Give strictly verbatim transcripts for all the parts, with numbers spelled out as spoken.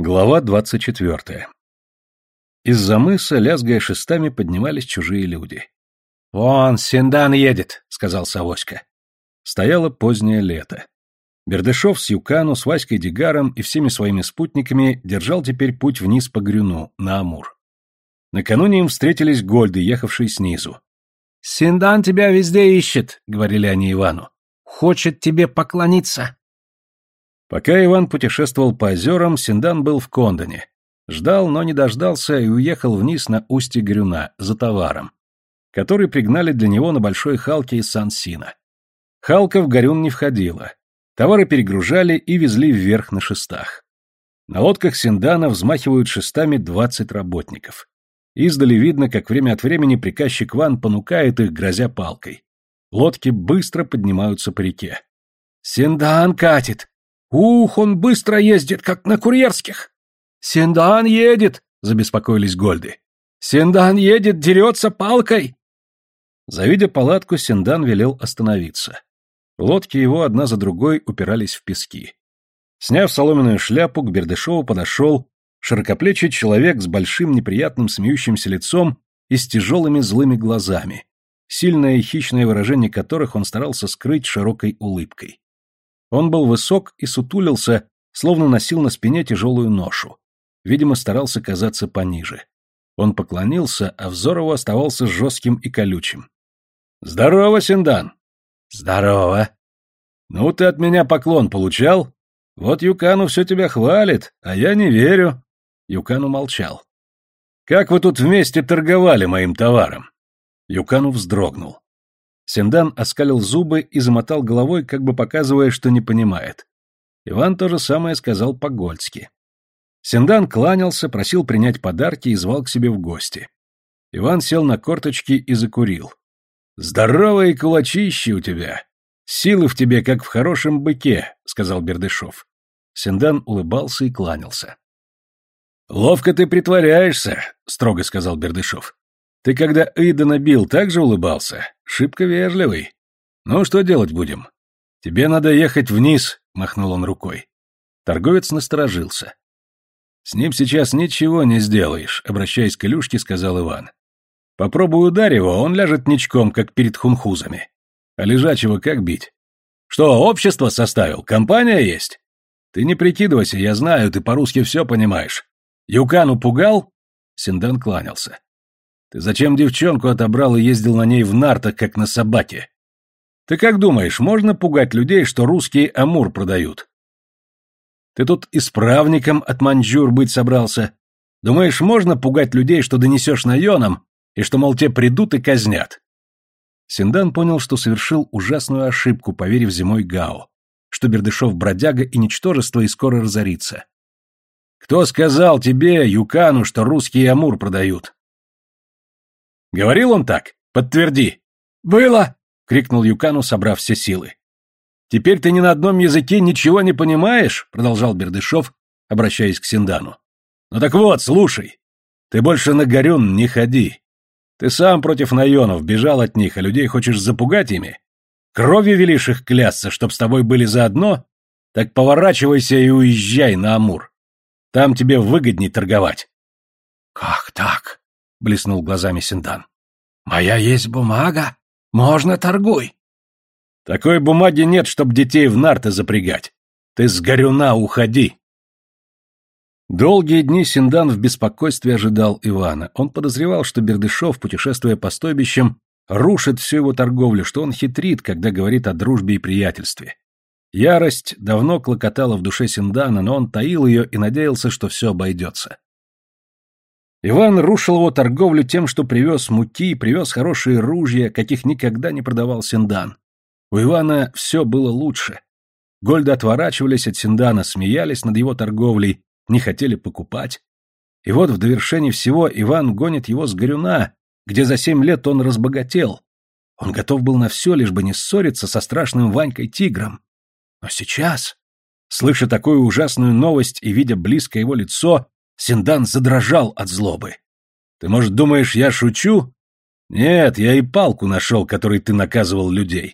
Глава двадцать четвертая. Из-за мыса, лязгая шестами, поднимались чужие люди. «Вон, Синдан едет», — сказал Савоська. Стояло позднее лето. Бердышев с Юкану, с Васькой Дигаром и всеми своими спутниками держал теперь путь вниз по Грюну, на Амур. Накануне им встретились гольды, ехавшие снизу. «Синдан тебя везде ищет», — говорили они Ивану. «Хочет тебе поклониться». Пока Иван путешествовал по озерам, Синдан был в Кондане. Ждал, но не дождался и уехал вниз на устье Грюна, за товаром, который пригнали для него на большой халке из Сан-Сина. Халка в Горюн не входила. Товары перегружали и везли вверх на шестах. На лодках Синдана взмахивают шестами двадцать работников. Издали видно, как время от времени приказчик Ван понукает их, грозя палкой. Лодки быстро поднимаются по реке. «Синдан катит! Ух, он быстро ездит, как на курьерских!» «Синдан едет!» — забеспокоились гольды. «Синдан едет, дерется палкой!» Завидя палатку, Синдан велел остановиться. Лодки его одна за другой упирались в пески. Сняв соломенную шляпу, к Бердышеву подошел широкоплечий человек с большим неприятным смеющимся лицом и с тяжелыми злыми глазами, сильное и хищное выражение которых он старался скрыть широкой улыбкой. Он был высок и сутулился, словно носил на спине тяжелую ношу. Видимо, старался казаться пониже. Он поклонился, а взор его оставался жестким и колючим. «Здорово, Синдан!» «Здорово!» «Ну, ты от меня поклон получал? Вот Юкану все тебя хвалит, а я не верю». Юкану молчал. «Как вы тут вместе торговали моим товаром?» Юкану вздрогнул. Синдан оскалил зубы и замотал головой, как бы показывая, что не понимает. Иван то же самое сказал по-гольски. Синдан кланялся, просил принять подарки и звал к себе в гости. Иван сел на корточки и закурил. «Здоровые кулачищи у тебя! Силы в тебе, как в хорошем быке», — сказал Бердышев. Синдан улыбался и кланялся. «Ловко ты притворяешься», — строго сказал Бердышев. «Ты, когда Идона бил, так же улыбался? Шибко вежливый. Ну, что делать будем? Тебе надо ехать вниз», — махнул он рукой. Торговец насторожился. «С ним сейчас ничего не сделаешь», — обращаясь к Илюшке, сказал Иван. «Попробуй ударь его, он ляжет ничком, как перед хунхузами. А лежачего как бить? Что, общество составил? Компания есть? Ты не прикидывайся, я знаю, ты по-русски все понимаешь. Юкану пугал?» Синдан кланялся. «Ты зачем девчонку отобрал и ездил на ней в нартах, как на собаке? Ты как думаешь, можно пугать людей, что русские Амур продают? Ты тут исправником от маньчжур быть собрался? Думаешь, можно пугать людей, что донесешь наёнам, и что, мол, те придут и казнят?» Синдан понял, что совершил ужасную ошибку, поверив зимой Гао, что Бердышев бродяга и ничтожество и скоро разорится. «Кто сказал тебе, Юкану, что русские Амур продают?» «Говорил он так? Подтверди!» «Было!» — крикнул Юкану, собрав все силы. «Теперь ты ни на одном языке ничего не понимаешь?» — продолжал Бердышев, обращаясь к Синдану. «Ну так вот, слушай. Ты больше на Горюн не ходи. Ты сам против наёнов бежал от них, а людей хочешь запугать ими? Кровью велишь их клясться, чтоб с тобой были заодно? Так поворачивайся и уезжай на Амур. Там тебе выгодней торговать». «Как так?» — блеснул глазами Синдан. «Моя есть бумага. Можно торгуй». «Такой бумаги нет, чтоб детей в нарты запрягать. Ты с Горюна уходи». Долгие дни Синдан в беспокойстве ожидал Ивана. Он подозревал, что Бердышев, путешествуя по стойбищам, рушит всю его торговлю, что он хитрит, когда говорит о дружбе и приятельстве. Ярость давно клокотала в душе Синдана, но он таил ее и надеялся, что все обойдется. Иван рушил его торговлю тем, что привез муки, привез хорошие ружья, каких никогда не продавал Синдан. У Ивана все было лучше. Гольды отворачивались от Синдана, смеялись над его торговлей, не хотели покупать. И вот в довершении всего Иван гонит его с Горюна, где за семь лет он разбогател. Он готов был на все, лишь бы не ссориться со страшным Ванькой-тигром. Но сейчас, слыша такую ужасную новость и видя близко его лицо, Синдан задрожал от злобы. «Ты, может, думаешь, я шучу? Нет, я и палку нашел, которой ты наказывал людей».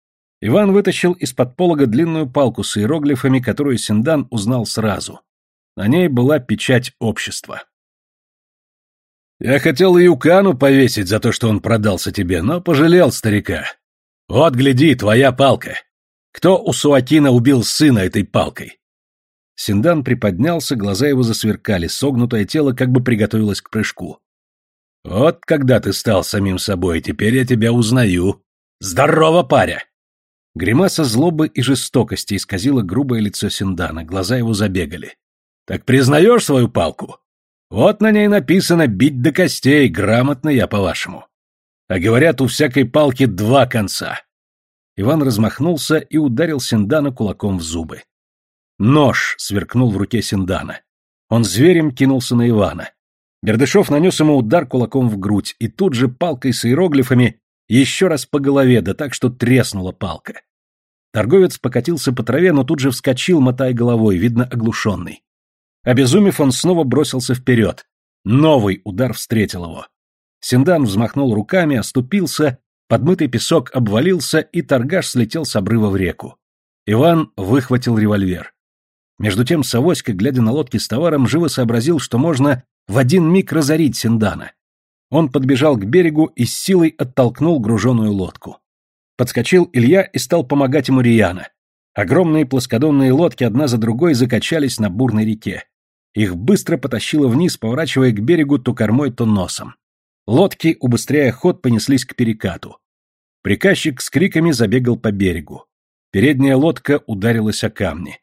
Иван вытащил из-под полога длинную палку с иероглифами, которую Синдан узнал сразу. На ней была печать общества. «Я хотел и Юкану повесить за то, что он продался тебе, но пожалел старика. Вот, гляди, твоя палка. Кто у Суакина убил сына этой палкой?» Синдан приподнялся, глаза его засверкали, согнутое тело как бы приготовилось к прыжку. «Вот когда ты стал самим собой, теперь я тебя узнаю. Здорово, паря!» Гримаса злобы и жестокости исказила грубое лицо Синдана, глаза его забегали. «Так признаешь свою палку? Вот на ней написано «бить до костей», грамотно я, по-вашему. А говорят, у всякой палки два конца». Иван размахнулся и ударил Синдана кулаком в зубы. Нож сверкнул в руке Синдана. Он зверем кинулся на Ивана. Бердышев нанес ему удар кулаком в грудь, и тут же палкой с иероглифами еще раз по голове, да так, что треснула палка. Торговец покатился по траве, но тут же вскочил, мотая головой, видно, оглушенный. Обезумев, он снова бросился вперед. Новый удар встретил его. Синдан взмахнул руками, оступился, подмытый песок обвалился, и торгаш слетел с обрыва в реку. Иван выхватил револьвер. Между тем Савоська, глядя на лодки с товаром, живо сообразил, что можно в один миг разорить Синдана. Он подбежал к берегу и с силой оттолкнул груженую лодку. Подскочил Илья и стал помогать ему рьяно. Огромные плоскодонные лодки одна за другой закачались на бурной реке. Их быстро потащило вниз, поворачивая к берегу то кормой, то носом. Лодки, убыстряя ход, понеслись к перекату. Приказчик с криками забегал по берегу. Передняя лодка ударилась о камни.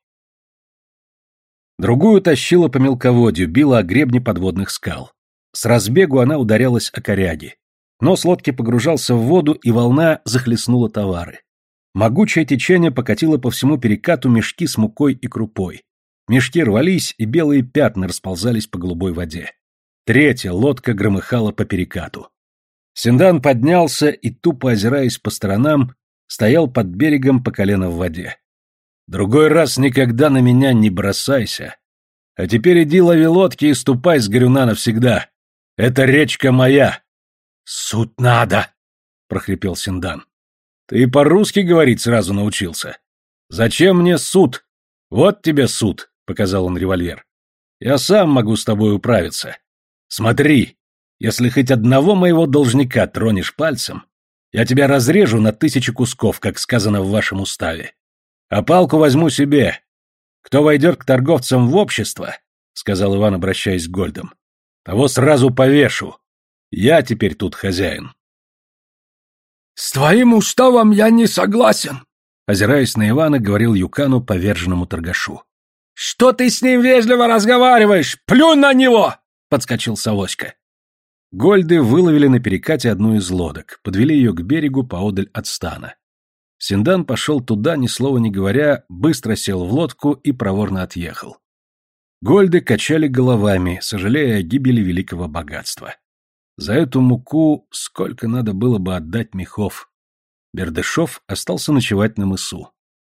Другую тащила по мелководью, била о гребни подводных скал. С разбегу она ударялась о коряги. Нос лодки погружался в воду, и волна захлестнула товары. Могучее течение покатило по всему перекату мешки с мукой и крупой. Мешки рвались, и белые пятна расползались по голубой воде. Третья лодка громыхала по перекату. Синдан поднялся и, тупо озираясь по сторонам, стоял под берегом по колено в воде. «Другой раз никогда на меня не бросайся. А теперь иди лови лодки и ступай с горюна навсегда. Это речка моя». «Суд надо!» — прохрипел Синдан. «Ты по-русски говорить сразу научился. Зачем мне суд? Вот тебе суд», — показал он револьвер. «Я сам могу с тобой управиться. Смотри, если хоть одного моего должника тронешь пальцем, я тебя разрежу на тысячи кусков, как сказано в вашем уставе. А палку возьму себе. Кто войдет к торговцам в общество, — сказал Иван, обращаясь к Гольдам, — того сразу повешу. Я теперь тут хозяин». «С твоим уставом я не согласен», — озираясь на Ивана, говорил Юкану, поверженному торгашу. «Что ты с ним вежливо разговариваешь? Плюнь на него!» — подскочил Савоська. Гольды выловили на перекате одну из лодок, подвели ее к берегу поодаль от стана. Синдан пошел туда, ни слова не говоря, быстро сел в лодку и проворно отъехал. Гольды качали головами, сожалея о гибели великого богатства. За эту муку сколько надо было бы отдать мехов. Бердышев остался ночевать на мысу.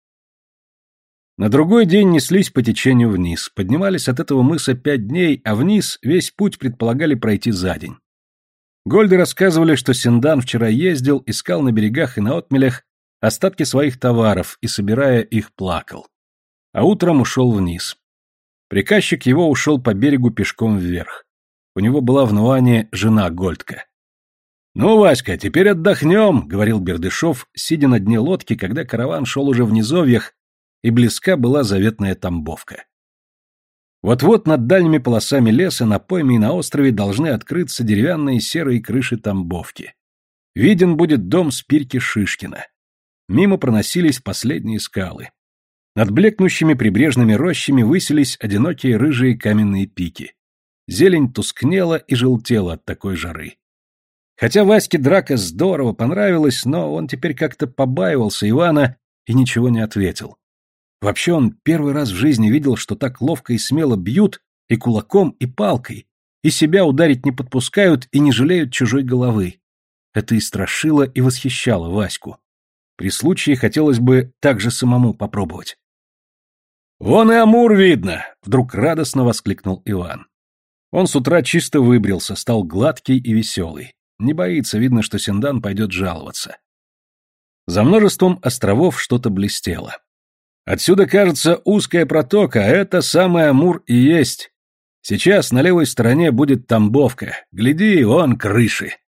На другой день неслись по течению вниз, поднимались от этого мыса пять дней, а вниз весь путь предполагали пройти за день. Гольды рассказывали, что Синдан вчера ездил, искал на берегах и на отмелях остатки своих товаров и, собирая их, плакал. А утром ушел вниз. Приказчик его ушел по берегу пешком вверх. У него была в Нуане жена Гольдка. «Ну, Васька, теперь отдохнем», — говорил Бердышев, сидя на дне лодки, когда караван шел уже в низовьях, и близка была заветная Тамбовка. Вот-вот над дальними полосами леса на пойме и на острове должны открыться деревянные серые крыши Тамбовки. Виден будет дом Спирки Шишкина. Мимо проносились последние скалы. Над блекнущими прибрежными рощами высились одинокие рыжие каменные пики. Зелень тускнела и желтела от такой жары. Хотя Ваське драка здорово понравилась, но он теперь как-то побаивался Ивана и ничего не ответил. Вообще он первый раз в жизни видел, что так ловко и смело бьют и кулаком, и палкой, и себя ударить не подпускают и не жалеют чужой головы. Это и страшило, и восхищало Ваську. При случае хотелось бы так же самому попробовать. «Вон и Амур видно!» — вдруг радостно воскликнул Иван. Он с утра чисто выбрился, стал гладкий и веселый. Не боится, видно, что Синдан пойдет жаловаться. За множеством островов что-то блестело. Отсюда кажется узкая протока, а это самый Амур и есть. Сейчас на левой стороне будет Тамбовка. Гляди, вон крыши.